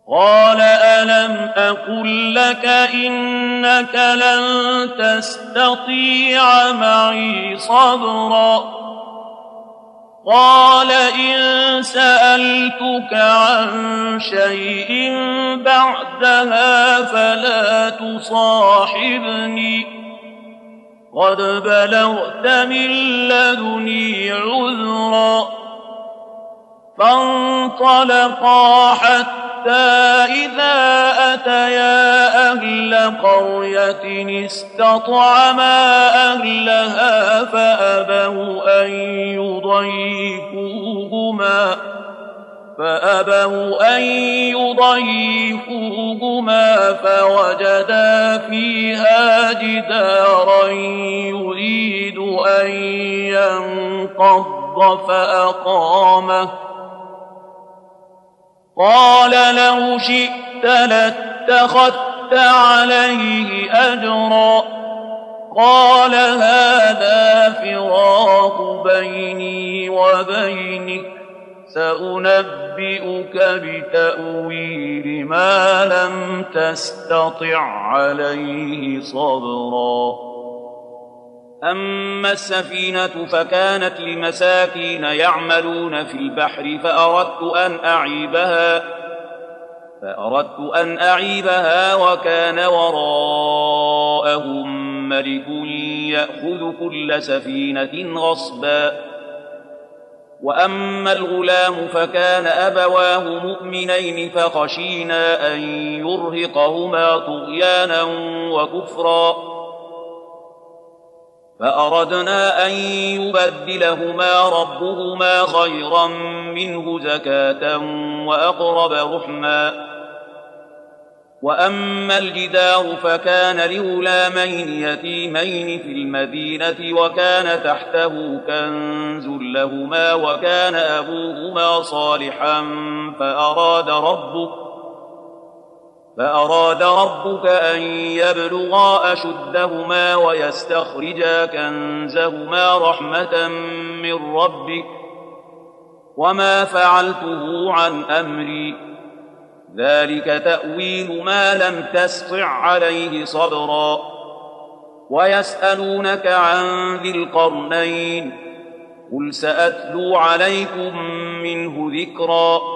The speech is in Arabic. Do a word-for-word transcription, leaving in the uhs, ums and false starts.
قال ألم أقل لك إنك لن تستطيع معي صبرا قال إن سألتك عن شيء بعدها فلا تصاحبني قد بلغت من لدني عذرا فانطلقا حتى إذا أتيا أهل قرية استطعما أهلها فأبوا أن يضيفوهما فأبوا أن يضيفوهما فوجدا فيها جدارا يريد أن ينقض فأقامه قال لو شئت لاتخذت عليه أجرا قال هذا فراق بيني وبينك سأنبئك بتأويل ما لم تستطع عليه صبرا أما السفينة فكانت لمساكين يعملون في البحر فأردت أن أعيبها فأردت أن أعيبها وكان وراءهم ملك يأخذ كل سفينة غصبا وأما الغلام فكان أبواه مؤمنين فخشينا أن يرهقهما طغيانا وكفرا فأردنا أن يبدلهما ربهما خيرا منه زكاة وأقرب رحما وأما الجدار فكان لغلامين يتيمين في المدينة وكان تحته كنز لهما وكان أبوهما صالحا فأراد ربك فأراد ربك أن يبلغا أشدهما ويستخرجا كنزهما رحمة من ربك وما فعلته عن أمري ذلك تأويل ما لم تسطع عليه صبرا ويسألونك عن ذي القرنين قل سأتلو عليكم منه ذكرا